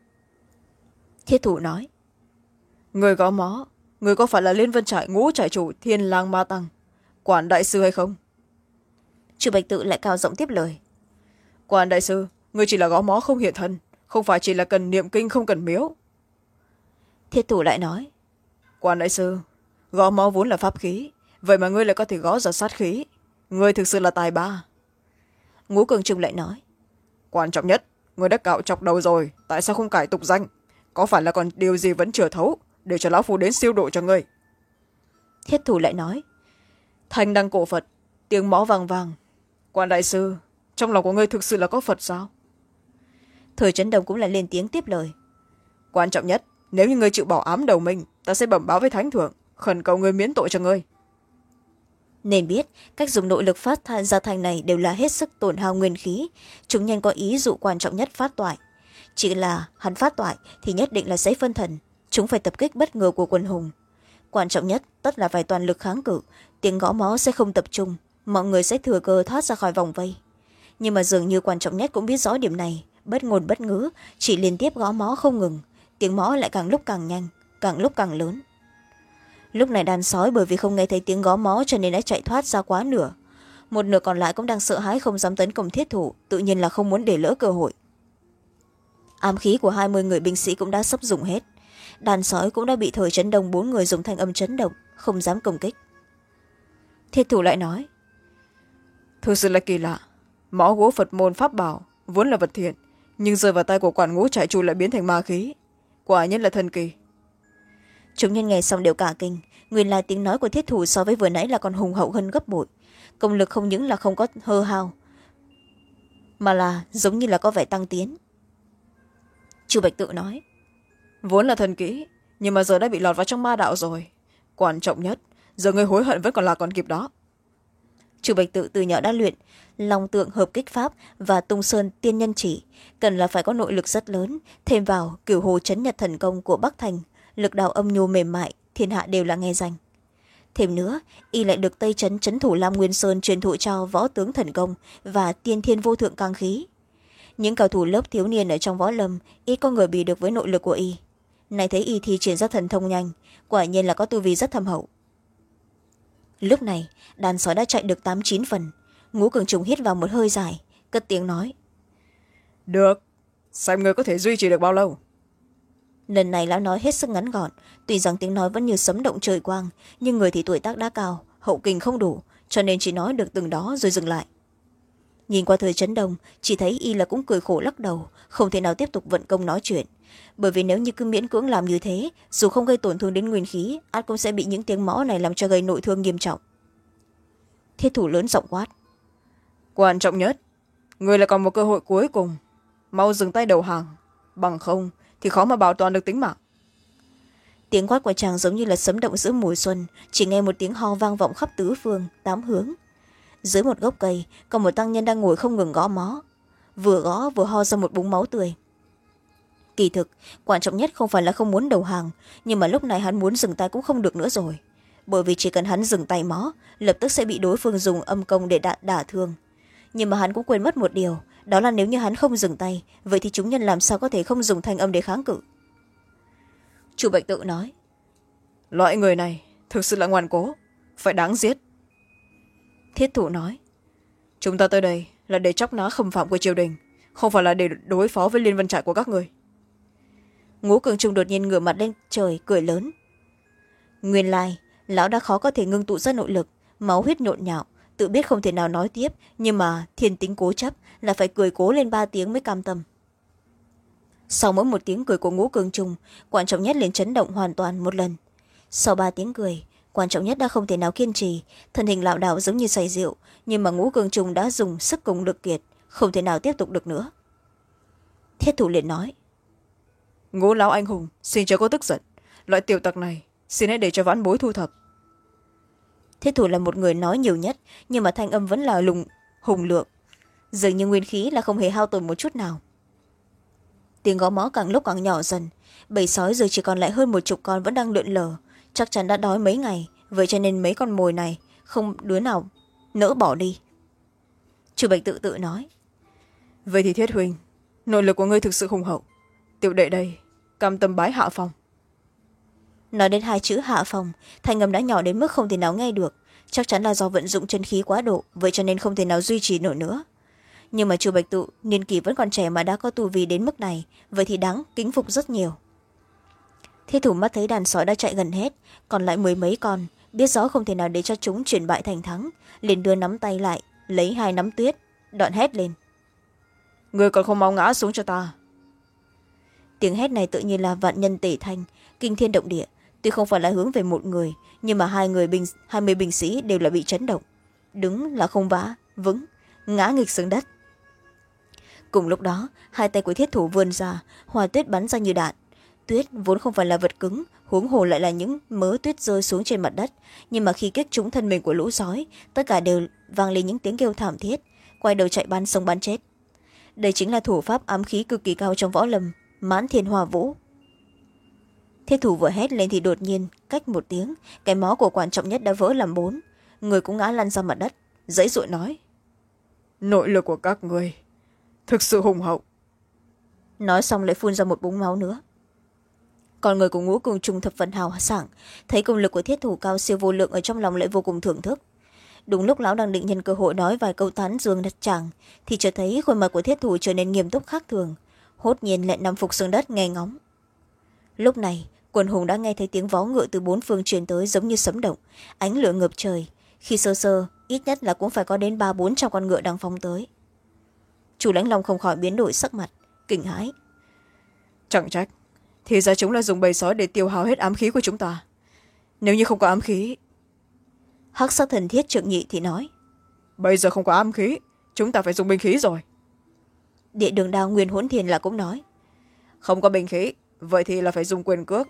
Thiết thủ nói: người có mó, người có phải là Liên Vân Trại Ngũ trại chủ Thiên Lang Ma Tăng, Quản đại sư hay không? Chu Bạch Tự lại cao giọng tiếp lời: Quản đại sư, người chỉ là gõ mó không hiện thân, không phải chỉ là cần niệm kinh không cần miếu. Thiết thủ lại nói: Quản đại sư, gõ mó vốn là pháp khí, vậy mà ngươi lại có thể gõ ra sát khí, ngươi thực sự là tài ba. Ngũ Cương Trung lại nói: Quan trọng nhất, ngươi đã cạo chọc đầu rồi, tại sao không cải tục danh? Có phải là còn điều gì vẫn chưa thấu, để cho lão phu đến siêu độ cho ngươi? Thiết thủ lại nói: Thanh đăng cổ Phật, tiếng mõ vàng vàng. Quan đại sư, trong lòng của ngươi thực sự là có Phật sao? Thời Chấn Đồng cũng là lên tiếng tiếp lời: Quan trọng nhất, nếu như ngươi chịu bỏ ám đầu mình, ta sẽ bẩm báo với thánh thượng, khẩn cầu ngươi miễn tội cho ngươi. Nên biết cách dùng nội lực phát ra thành này đều là hết sức tổn hao nguyên khí, chúng nhân có ý dụ quan trọng nhất phát toại. Chỉ là hắn phát toại thì nhất định là sẽ phân thần, chúng phải tập kích bất ngờ của quân hùng. Quan trọng nhất tất là phải toàn lực kháng cự, tiếng gõ mõ sẽ không tập trung, mọi người sẽ thừa cơ thoát ra khỏi vòng vây. Nhưng mà dường như quan trọng nhất cũng biết rõ điểm này, bất ngôn bất ngữ, chỉ liên tiếp gõ mõ không ngừng, tiếng mõ lại càng lúc càng nhanh, càng lúc càng lớn. Lúc này đàn sói bởi vì không nghe thấy tiếng gõ mõ cho nên đã chạy thoát ra quá nửa, một nửa còn lại cũng đang sợ hãi không dám tấn công thiết thủ, tự nhiên là không muốn để lỡ cơ hội. Ám khí của hai mươi người binh sĩ cũng đã sắp dùng hết, đàn sói cũng đã bị Thời Chấn Đồng bốn người dùng thanh âm chấn động, không dám công kích. Thiết thủ lại nói: Thực sự là kỳ lạ, mõ gỗ Phật môn pháp bảo vốn là vật thiện, nhưng rơi vào tay của Quản Ngũ trại chủ lại biến thành ma khí, quả nhiên là thần kỳ. Chúng nhân nghe xong đều cả kinh, nguyên lai tiếng nói của thiết thủ so với vừa nãy là còn hùng hậu hơn gấp bội, công lực không những là không có hơ hao, mà là giống như là có vẻ tăng tiến. Chu Bạch Tự nói: Vốn là thần kỹ, nhưng mà giờ đã bị lọt vào trong ma đạo rồi, quan trọng nhất giờ người hối hận vẫn còn là còn kịp đó. Chu Bạch Tự từ nhỏ đã luyện long tượng hợp kích pháp và tung sơn tiên nhân chỉ, cần là phải có nội lực rất lớn, thêm vào cửu hồ chấn nhật thần công của Bắc Thành, lực đạo âm nhu mềm mại, thiên hạ đều là nghe danh. Thêm nữa, y lại được Tây Trấn trấn thủ Lam Nguyên Sơn truyền thụ cho võ tướng thần công và tiên thiên vô thượng cang khí. những cao thủ lớp thiếu niên ở trong võ lâm ít có người bì được với nội lực của y. Này thấy y thi triển ra thần thông nhanh, quả nhiên là có tu vi rất thâm hậu. Lúc này đàn sói đã chạy được tám chín phần. Ngũ Cường Trùng hít vào một hơi dài, cất tiếng nói: được, xem người có thể duy trì được bao lâu. Lần này lão nói hết sức ngắn gọn, tuy rằng tiếng nói vẫn như sấm động trời quang, nhưng người thì tuổi tác đã cao, hậu kinh không đủ, cho nên chỉ nói được từng đó rồi dừng lại. Nhìn qua Thời Chấn Đông, chỉ thấy y là cũng cười khổ lắc đầu, không thể nào tiếp tục vận công nói chuyện, bởi vì nếu như cứ miễn cưỡng làm như thế, dù không gây tổn thương đến nguyên khí, ắt cũng sẽ bị những tiếng mõ này làm cho gây nội thương nghiêm trọng. Thiết thủ lớn giọng quát: quan trọng nhất, người lại còn một cơ hội cuối cùng, mau dừng tay đầu hàng, bằng không thì khó mà bảo toàn được tính mạng. Tiếng quát của chàng giống như là sấm động giữa mùa xuân, chỉ nghe một tiếng ho vang vọng khắp tứ phương tám hướng. Dưới một gốc cây có một tăng nhân đang ngồi không ngừng gõ mó, vừa gõ vừa ho ra một búng máu tươi. Kỳ thực quan trọng nhất không phải là không muốn đầu hàng, nhưng mà lúc này hắn muốn dừng tay cũng không được nữa rồi, bởi vì chỉ cần hắn dừng tay mó, lập tức sẽ bị đối phương dùng âm công để đả, đả thương. Nhưng mà hắn cũng quên mất một điều, đó là nếu như hắn không dừng tay, vậy thì chúng nhân làm sao có thể không dùng thanh âm để kháng cự. Chu Bạch Tự nói: loại người này thực sự là ngoan cố, phải đáng giết. Thiết thủ nói: chúng ta tới đây là để chóc nã khâm phạm của triều đình, không phải là để đối phó với Liên Vân Trại của các người. Ngũ Cường Trung đột nhiên ngửa mặt lên trời cười lớn. Nguyên lai lão đã khó có thể ngưng tụ ra nội lực, máu huyết nhộn nhạo, tự biết không thể nào nói tiếp, nhưng mà thiên tính cố chấp là phải cười cố lên ba tiếng mới cam tâm. Sau mỗi một tiếng cười của Ngũ Cường Trung, quan trọng nhất liền chấn động hoàn toàn một lần. Sau ba tiếng cười, quan trọng nhất đã không thể nào kiên trì, thân hình lảo đảo giống như say rượu, nhưng mà Ngũ Cường Trung đã dùng sức cùng lực kiệt, không thể nào tiếp tục được nữa. Thiết thủ liền nói: Ngũ lão anh hùng, xin chớ có tức giận, loại tiểu tặc này xin hãy để cho vãn bối thu thập. Thiết thủ là một người nói nhiều nhất, nhưng mà thanh âm vẫn là lùng hùng lượng, dường như nguyên khí là không hề hao tổn một chút nào. Tiếng gõ mõ càng lúc càng nhỏ dần, bầy sói giờ chỉ còn lại hơn một chục con vẫn đang lượn lờ, chắc chắn đã đói mấy ngày, vậy cho nên mấy con mồi này không đứa nào nỡ bỏ đi. Chu Bạch Tự tự nói: vậy thì Thiết huynh, nội lực của ngươi thực sự hùng hậu, tiểu đệ đây cam tâm bái hạ phòng. Nói đến hai chữ hạ phòng, thanh âm đã nhỏ đến mức không thể nào nghe được, chắc chắn là do vận dụng chân khí quá độ, vậy cho nên không thể nào duy trì nổi nữa. Nhưng mà Chu Bạch Tự niên kỷ vẫn còn trẻ mà đã có tu vi đến mức này, vậy thì đáng kính phục rất nhiều. Thiết thủ mắt thấy đàn sói đã chạy gần hết, còn lại mười mấy con, biết rõ không thể nào để cho chúng chuyển bại thành thắng, liền đưa nắm tay lại, lấy hai nắm tuyết, đoạn hét lên: người còn không mau ngã xuống cho ta. Tiếng hét này tự nhiên là vạn nhân tể thanh, kinh thiên động địa, tuy không phải là hướng về một người, nhưng mà hai người binh hai mươi binh sĩ đều là bị chấn động, đứng là không vã vững, ngã nghịch xuống đất. Cùng lúc đó hai tay của thiết thủ vươn ra, hoa tuyết bắn ra như đạn. Tuyết vốn không phải là vật cứng, huống hồ lại là những mớ tuyết rơi xuống trên mặt đất, nhưng mà khi kích trúng thân mình của lũ sói, tất cả đều vang lên những tiếng kêu thảm thiết, quay đầu chạy bắn sông bắn chết. Đây chính là thủ pháp ám khí cực kỳ cao trong võ lâm, Mãn Thiên Hoa Vũ. Thiết thủ vừa hét lên thì đột nhiên cách một tiếng, cái mó của quan trọng nhất đã vỡ làm bốn, người cũng ngã lăn ra mặt đất, dãy dụa nói: nội lực của các người thực sự hùng hậu. Nói xong lại phun ra một búng máu nữa. Còn người của Ngũ Cường Trung thập phần hào sảng, thấy công lực của thiết thủ cao siêu vô lượng ở trong lòng lại vô cùng thưởng thức. Đúng lúc lão đang định nhân cơ hội nói vài câu tán dương đất chàng, thì chợt thấy khuôn mặt của thiết thủ trở nên nghiêm túc khác thường, hốt nhiên lại nằm phục xuống đất nghe ngóng. Lúc này quần hùng đã nghe thấy tiếng vó ngựa từ bốn phương truyền tới giống như sấm động, ánh lửa ngập trời, khi sơ sơ ít nhất là cũng phải có đến ba bốn trăm con ngựa đang phóng tới. Chủ Lãnh Long không khỏi biến đổi sắc mặt, kinh hãi: chẳng trách, thì ra chúng là dùng bầy sói để tiêu hao hết ám khí của chúng ta. Nếu như không có ám khí... Hắc Sắc Thần Thiết Trượng Nhị thì nói: bây giờ không có ám khí, chúng ta phải dùng binh khí rồi. Địa Đường Đao Nguyên Hỗn Thiền là cũng nói: không có binh khí, vậy thì là phải dùng quyền cước.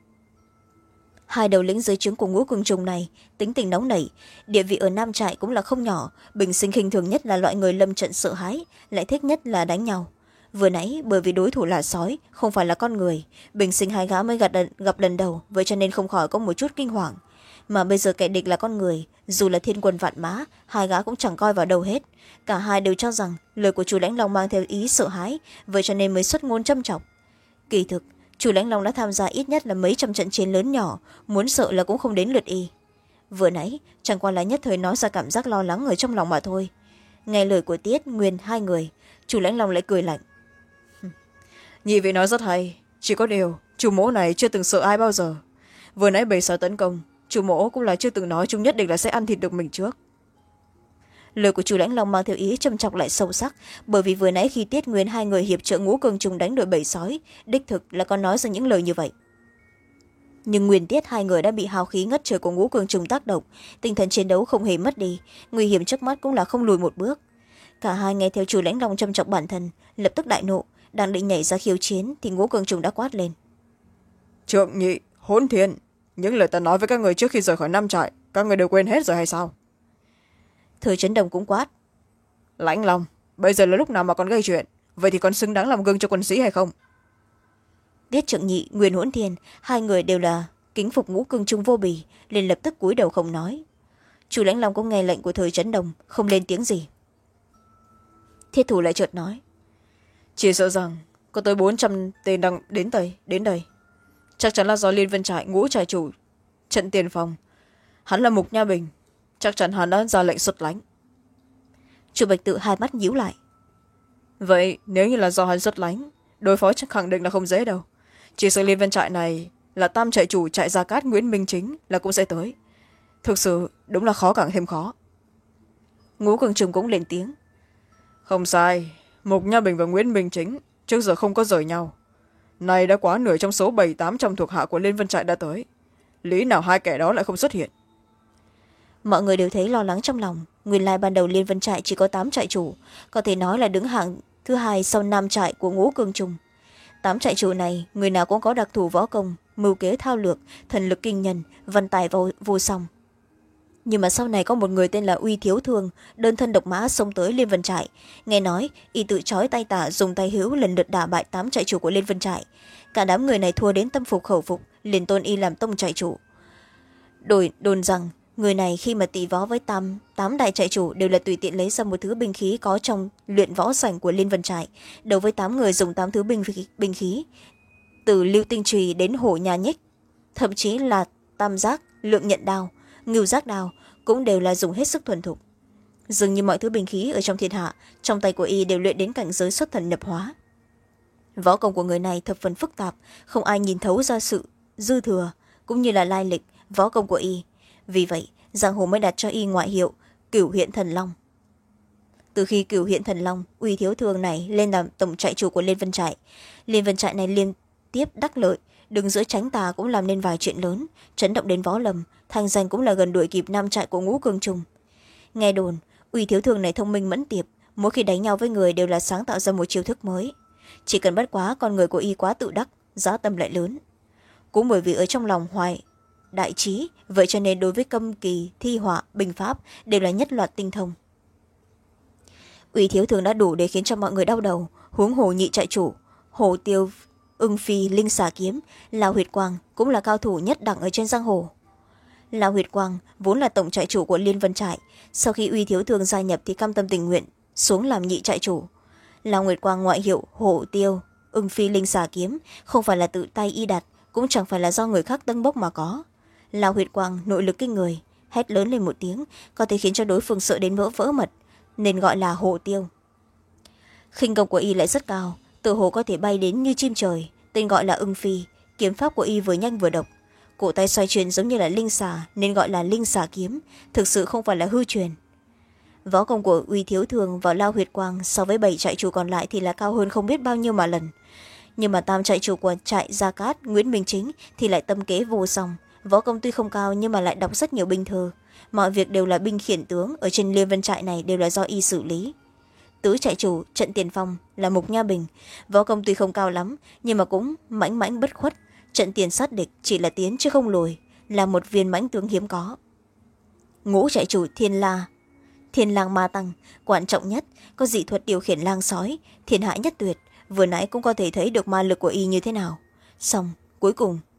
Hai đầu lĩnh dưới trướng của Ngũ Cường Trùng này tính tình nóng nảy, địa vị ở Nam Trại cũng là không nhỏ, bình sinh khinh thường nhất là loại người lâm trận sợ hãi, lại thích nhất là đánh nhau. Vừa nãy bởi vì đối thủ là sói, không phải là con người, bình sinh hai gã mới gặp, gặp lần đầu, vậy cho nên không khỏi có một chút kinh hoàng. mà bây giờ kẻ địch là con người, dù là thiên quân vạn mã, hai gã cũng chẳng coi vào đâu hết. Cả hai đều cho rằng lời của chú Lãnh Long mang theo ý sợ hãi, vậy cho nên mới xuất ngôn châm chọc. Kỳ thực chú Lãnh Long đã tham gia ít nhất là mấy trăm trận chiến lớn nhỏ, muốn sợ là cũng không đến lượt y. Vừa nãy chẳng qua là nhất thời nói ra cảm giác lo lắng ở trong lòng mà thôi. Nghe lời của Tiết Nguyên hai người, chú Lãnh Long lại cười lạnh. Nhị vị nói rất hay, chỉ có điều chủ mỗ này chưa từng sợ ai bao giờ. Vừa nãy bầy sói tấn công, chủ mỗ cũng là chưa từng nói chúng nhất định là sẽ ăn thịt được mình trước. Lời của chú Lãnh Long mang theo ý châm chọc lại sâu sắc, bởi vì vừa nãy khi Tiết Nguyên hai người hiệp trợ Ngũ Cương Trùng đánh đội bầy sói, đích thực là có nói ra những lời như vậy. Nhưng nguyên tiết hai người đã bị hào khí ngất trời của Ngũ Cương Trùng tác động, tinh thần chiến đấu không hề mất đi, nguy hiểm trước mắt cũng là không lùi một bước. Cả hai nghe theo chú Lãnh Long châm chọc bản thân, lập tức đại nộ, đang định nhảy ra khiêu chiến thì Ngũ Cương Trùng đã quát lên. Trượng Nhị, Hỗn Thiên, những lời ta nói với các người trước khi rời khỏi năm trại, các người đều quên hết rồi hay sao? Thời Trấn Đồng cũng quát. Lãnh Long, bây giờ là lúc nào mà còn gây chuyện, vậy thì còn xứng đáng làm gương cho quân sĩ hay không? Tiết Trượng Nhị, Nguyên Hỗn Thiên, hai người đều là kính phục Ngũ Cương Trung vô bì, liền lập tức cúi đầu không nói. Chú Lãnh Long cũng nghe lệnh của Thời Trấn Đồng, không lên tiếng gì. Thiết Thủ lại chợt nói. Chỉ sợ rằng có tới bốn trăm tên đang đến đây, đến đây. Chắc chắn là do Liên Vân Trại Ngũ trại chủ trận tiền phòng. Hắn là Mục Nha Bình, chắc chắn hắn đã ra lệnh xuất lãnh. Chu Bạch Tự hai mắt nhíu lại. Vậy nếu như là do hắn xuất lãnh, đối phó chắc khẳng định là không dễ đâu. Chỉ sợ Liên Vân Trại này là tam trại chủ trại Gia Cát Nguyễn Minh Chính là cũng sẽ tới. Thực sự đúng là khó càng thêm khó. Ngũ Cường Trùng cũng lên tiếng. Không sai, Mục Nha Bình và Nguyễn Minh Chính trước giờ không có rời nhau. Này đã quá nửa trong số bảy tám trăm thuộc hạ của Liên Vân Trại đã tới. Lý nào hai kẻ đó lại không xuất hiện? Mọi người đều thấy lo lắng trong lòng. Nguyên lai ban đầu Liên Vân Trại chỉ có tám trại chủ, có thể nói là đứng hạng thứ hai sau năm trại của Ngũ Cương Trùng. Tám trại chủ này, người nào cũng có đặc thù võ công, mưu kế thao lược, thần lực kinh nhân, văn tài vô, vô song. Nhưng mà sau này có một người tên là Uy Thiếu Thương, đơn thân độc mã xông tới Liên Vân Trại. Nghe nói y tự trói tay tả, dùng tay hữu lần lượt đả bại tám trại chủ của Liên Vân Trại. Cả đám người này thua đến tâm phục khẩu phục, liền tôn y làm tông trại chủ. Đồn, đồn rằng người này khi mà tỷ võ với tam tám đại trại chủ đều là tùy tiện lấy ra một thứ binh khí có trong luyện võ sảnh của Liên Vân Trại, đấu với tám người dùng tám thứ binh, binh khí, từ lưu tinh trùy đến hổ nhà nhích, thậm chí là tam giác, lượng nhận đao, ngưu giác đao cũng đều là dùng hết sức thuần thục. Dường như mọi thứ binh khí ở trong thiên hạ, trong tay của y đều luyện đến cảnh giới xuất thần nhập hóa. Võ công của người này thập phần phức tạp, không ai nhìn thấu ra sự dư thừa cũng như là lai lịch võ công của y. Vì vậy giang hồ mới đặt cho y ngoại hiệu Cửu Hiện Thần Long. Từ khi Cửu Hiện Thần Long, Uy Thiếu Thương này lên làm tổng trại chủ của Liên Vân Trại, Liên Vân Trại này liên tiếp đắc lợi, đứng giữa tránh tà cũng làm nên vài chuyện lớn, chấn động đến võ lâm, thanh danh cũng là gần đuổi kịp năm trại của Ngũ Cương Trùng. Nghe đồn Uy Thiếu Thương này thông minh mẫn tiệp, mỗi khi đánh nhau với người đều là sáng tạo ra một chiêu thức mới. Chỉ cần bất quá con người của y quá tự đắc, giá tâm lại lớn. Cũng bởi vì ở trong lòng hoài đại trí, vậy cho nên đối với cấm kỳ, thi họa, binh pháp đều là nhất loạt tinh thông. Uy Thiếu Thương đã đủ để khiến cho mọi người đau đầu, huống hồ nhị trại chủ Hồ Tiêu, Ưng Phi, Linh Xà Kiếm, Lão Huyệt Quang cũng là cao thủ nhất đẳng ở trên giang hồ. Lão Huyệt Quang vốn là tổng trại chủ của Liên Vân Trại, sau khi Uy Thiếu Thương gia nhập thì cam tâm tình nguyện xuống làm nhị trại chủ. Lão Huyệt Quang ngoại hiệu Hồ Tiêu, Ưng Phi, Linh Xà Kiếm không phải là tự tay y đặt, cũng chẳng phải là do người khác tâng bốc mà có. Lão Huyệt Quang nội lực kinh người, hét lớn lên một tiếng có thể khiến cho đối phương sợ đến vỡ vỡ mật, nên gọi là Hồ Tiêu. Khinh công của y lại rất cao, tự hồ có thể bay đến như chim trời, tên gọi là Ưng Phi. Kiếm pháp của y vừa nhanh vừa độc, cổ tay xoay chuyển giống như là linh xà nên gọi là Linh Xà Kiếm, thực sự không phải là hư truyền. Võ công của Uy Thiếu Thương và Lao Huyệt Quang so với bảy trại chủ còn lại thì là cao hơn không biết bao nhiêu mà lần. Nhưng mà tam trại chủ của trại Gia Cát Nguyễn Minh Chính thì lại tâm kế vô song, võ công tuy không cao nhưng mà lại đọc rất nhiều binh thư, mọi việc đều là binh khiển tướng ở trên Liên Vân Trại này đều là do y xử lý. Tứ trại chủ trận tiền phong là Mục Nha Bình, võ công tuy không cao lắm nhưng mà cũng mãnh mãnh bất khuất, trận tiền sát địch chỉ là tiến chứ không lùi, là một viên mãnh tướng hiếm có. Ngũ trại chủ Thiên La, Thiên Lang Ma Tăng, quan trọng nhất, có dị thuật điều khiển lang sói, thiên hạ nhất tuyệt, vừa nãy cũng có thể thấy được ma lực của y như thế nào. Xong cuối cùng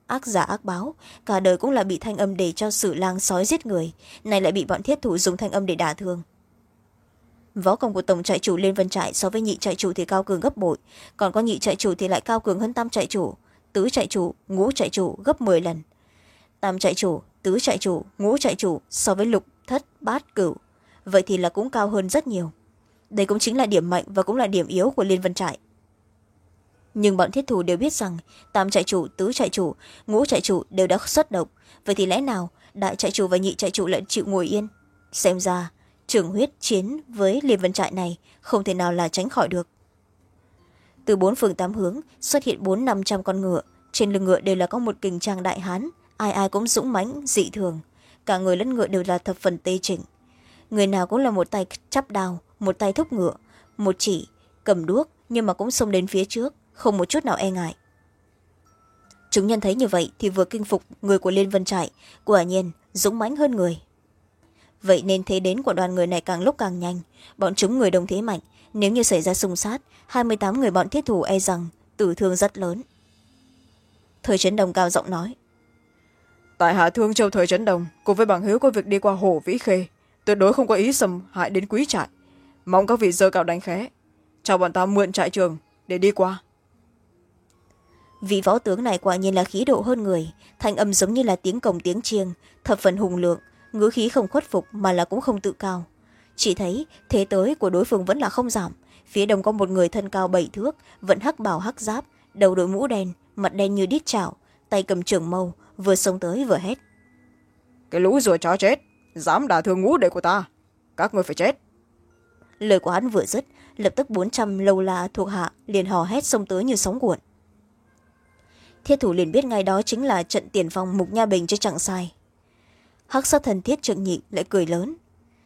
ác giả ác báo, cả đời cũng là bị thanh âm để cho sử lang sói giết người, này lại bị bọn thiết thủ dùng thanh âm để đả thương. Võ công của tổng trại chủ Liên Vân Trại so với nhị trại chủ thì cao cường gấp bội, còn có nhị trại chủ thì lại cao cường hơn tam trại chủ, tứ trại chủ, ngũ trại chủ gấp m lần. Tam trại chủ, tứ trại chủ, ngũ trại chủ so với lục, thất, bát, cửu, vậy thì là cũng cao hơn rất nhiều. Đây cũng chính là điểm mạnh và cũng là điểm yếu của Liên Vân Trại. Nhưng bọn thiết thủ đều biết rằng tam trại chủ, tứ trại chủ, ngũ trại chủ đều đã xuất động, vậy thì lẽ nào đại trại chủ và nhị trại chủ lại chịu ngồi yên? Xem ra trường huyết chiến với Liên Vân Trại này không thể nào là tránh khỏi được. Từ bốn phương tám hướng xuất hiện bốn năm trăm con ngựa, trên lưng ngựa đều là có một kình trang đại hán, ai ai cũng dũng mãnh dị thường, cả người lẫn ngựa đều là thập phần tê chỉnh. Người nào cũng là một tay chắp đao, một tay thúc ngựa, một chỉ cầm đuốc, nhưng mà cũng xông đến phía trước, không một chút nào e ngại. Chúng nhân thấy như vậy thì vừa kinh phục người của Liên Vân Trại, quả nhiên dũng mãnh hơn người. Vậy nên thế đến của đoàn người này càng lúc càng nhanh, bọn chúng người đông thế mạnh, nếu như xảy ra xung sát, hai mươi tám người bọn thiết thủ e rằng tử thương rất lớn. Thời Trấn Đồng cao giọng nói: tại hạ Thương Châu Thời Trấn Đồng cùng với bằng hữu có việc đi qua hồ Vĩ Khê, tuyệt đối không có ý xâm hại đến quý trại, mong các vị giơ cao đánh khẽ, cho bọn ta mượn trại trường để đi qua. Vị võ tướng này quả nhiên là khí độ hơn người, thanh âm giống như là tiếng cồng tiếng chiêng, thập phần hùng lượng, ngữ khí không khuất phục mà là cũng không tự cao. Chỉ thấy thế tới của đối phương vẫn là không giảm, phía đông có một người thân cao bảy thước, vẫn hắc bào hắc giáp, đầu đội mũ đen, mặt đen như đít chảo, tay cầm trường mâu, vừa xông tới vừa hét: cái lũ rùa chó chết, dám đả thương ngũ đệ của ta, các người phải chết. Lời của hắn vừa dứt, lập tức bốn trăm lâu la thuộc hạ liền hò hét xông tới như sóng cuộn. Thiết thủ liền biết ngay đó chính là trận tiền phong Mục Nha Bình chứ chẳng sai. Hắc sát thần Thiết Trượng Nhị lại cười lớn: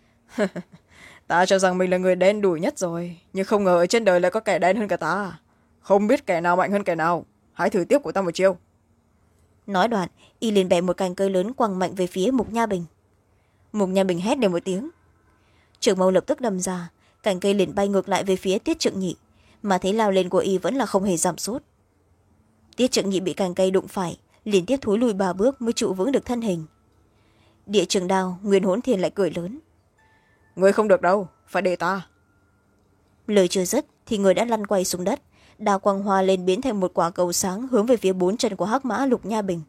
ta cho rằng mình là người đen đủi nhất rồi, nhưng không ngờ ở trên đời lại có kẻ đen hơn cả ta, không biết kẻ nào mạnh hơn kẻ nào, hãy thử tiếp của ta một chiêu. Nói đoạn y liền bẻ một cành cây lớn quăng mạnh về phía Mục Nha Bình. Mục Nha Bình hét lên một tiếng, trường mâu lập tức đâm ra, cành cây liền bay ngược lại về phía Tiết Trượng Nhị, mà thấy lao lên của y vẫn là không hề giảm sút. Tiết Trượng Nhị bị cành cây đụng phải, liên tiếp thối lùi ba bước mới trụ vững được thân hình. Địa trường đao Nguyên Hỗn Thiên lại cười lớn: người không được đâu, phải để ta. Lời chưa dứt thì người đã lăn quay xuống đất, đao quang hoa lên biến thành một quả cầu sáng hướng về phía bốn chân của hắc mã Lục Nha Bình.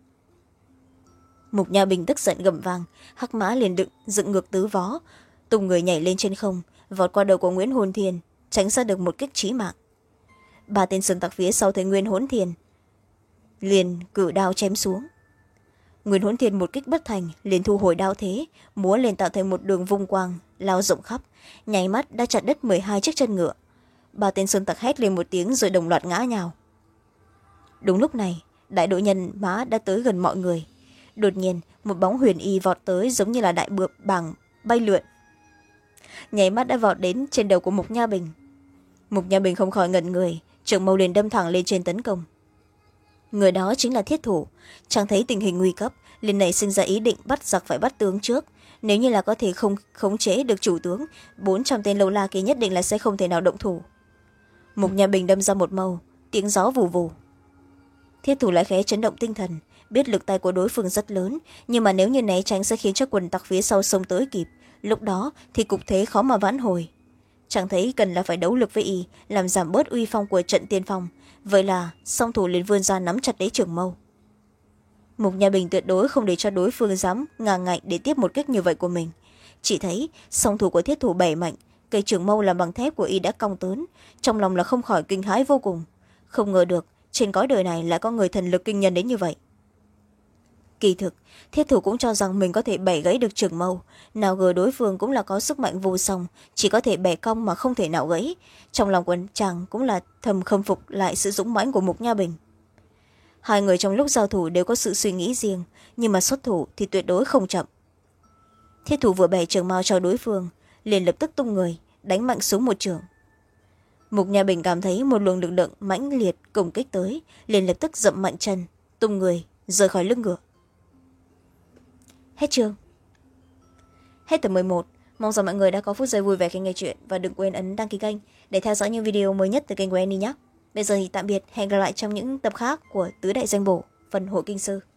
Mục Nha Bình tức giận gầm vang, hắc mã liền đựng dựng ngược tứ vó, tung người nhảy lên trên không, vọt qua đầu của Nguyễn Hồn Thiên, tránh ra được một kích chí mạng. Ba tên sơn tặc phía sau thấy Nguyên Hỗn Thiên liền cử đao chém xuống. Nguyên Hỗn Thiên một kích bất thành, liền thu hồi đao thế, múa lên tạo thành một đường vung quang lao rộng khắp, nháy mắt đã chặt đứt m hai chiếc chân ngựa. Ba tên sơn tặc hét lên một tiếng rồi đồng loạt ngã nhào. Đúng lúc này đại đội nhân mã đã tới gần mọi người, đột nhiên một bóng huyền y vọt tới giống như là đại bượm bảng bay lượn, nháy mắt đã vọt đến trên đầu của Mục Nha Bình. Mục Nha Bình không khỏi ngẩn người, trường mâu liền đâm thẳng lên trên tấn công. Người đó chính là thiết thủ, chẳng thấy tình hình nguy cấp, liền nảy sinh ra ý định bắt giặc phải bắt tướng trước, nếu như là có thể không khống chế được chủ tướng, bốn trăm tên lâu la kia nhất định là sẽ không thể nào động thủ. Mục Nha Bình đâm ra một mâu, tiếng gió vù vù. Thiết thủ lại khẽ chấn động tinh thần, biết lực tay của đối phương rất lớn, nhưng mà nếu như né tránh sẽ khiến cho quần tặc phía sau xông tới kịp, lúc đó thì cục thế khó mà vãn hồi. Chẳng thấy cần là phải đấu lực với y, làm giảm bớt uy phong của trận tiên phong, vậy là song thủ liền vươn ra nắm chặt lấy trường mâu. Mục Nha Bình tuyệt đối không để cho đối phương dám ngàng ngạnh để tiếp một kích như vậy của mình. Chỉ thấy song thủ của thiết thủ bẻ mạnh, cây trường mâu làm bằng thép của y đã cong tớn, trong lòng là không khỏi kinh hãi vô cùng, không ngờ được trên cõi đời này lại có người thần lực kinh nhân đến như vậy. Kỳ thực thiết thủ cũng cho rằng mình có thể bẻ gãy được trường mâu, nào ngờ đối phương cũng là có sức mạnh vô song, chỉ có thể bẻ cong mà không thể nào gãy. Trong lòng của chàng cũng là thầm khâm phục lại sự dũng mãnh của Mục Nha Bình. Hai người trong lúc giao thủ đều có sự suy nghĩ riêng, nhưng mà xuất thủ thì tuyệt đối không chậm. Thiết thủ vừa bẻ trường mâu cho đối phương, liền lập tức tung người đánh mạnh xuống một trường. Mục Nha Bình cảm thấy một luồng lực lượng mãnh liệt công kích tới, liền lập tức dậm mạnh chân, tung người rời khỏi lưng ngựa. Hết chương. Hết tập mười một. Mong rằng mọi người đã có phút giây vui vẻ khi nghe chuyện và đừng quên ấn đăng ký kênh để theo dõi những video mới nhất từ kênh của Annie nhé. Bây giờ thì tạm biệt, hẹn gặp lại trong những tập khác của Tứ Đại Danh Bổ. phần hội kinh sư.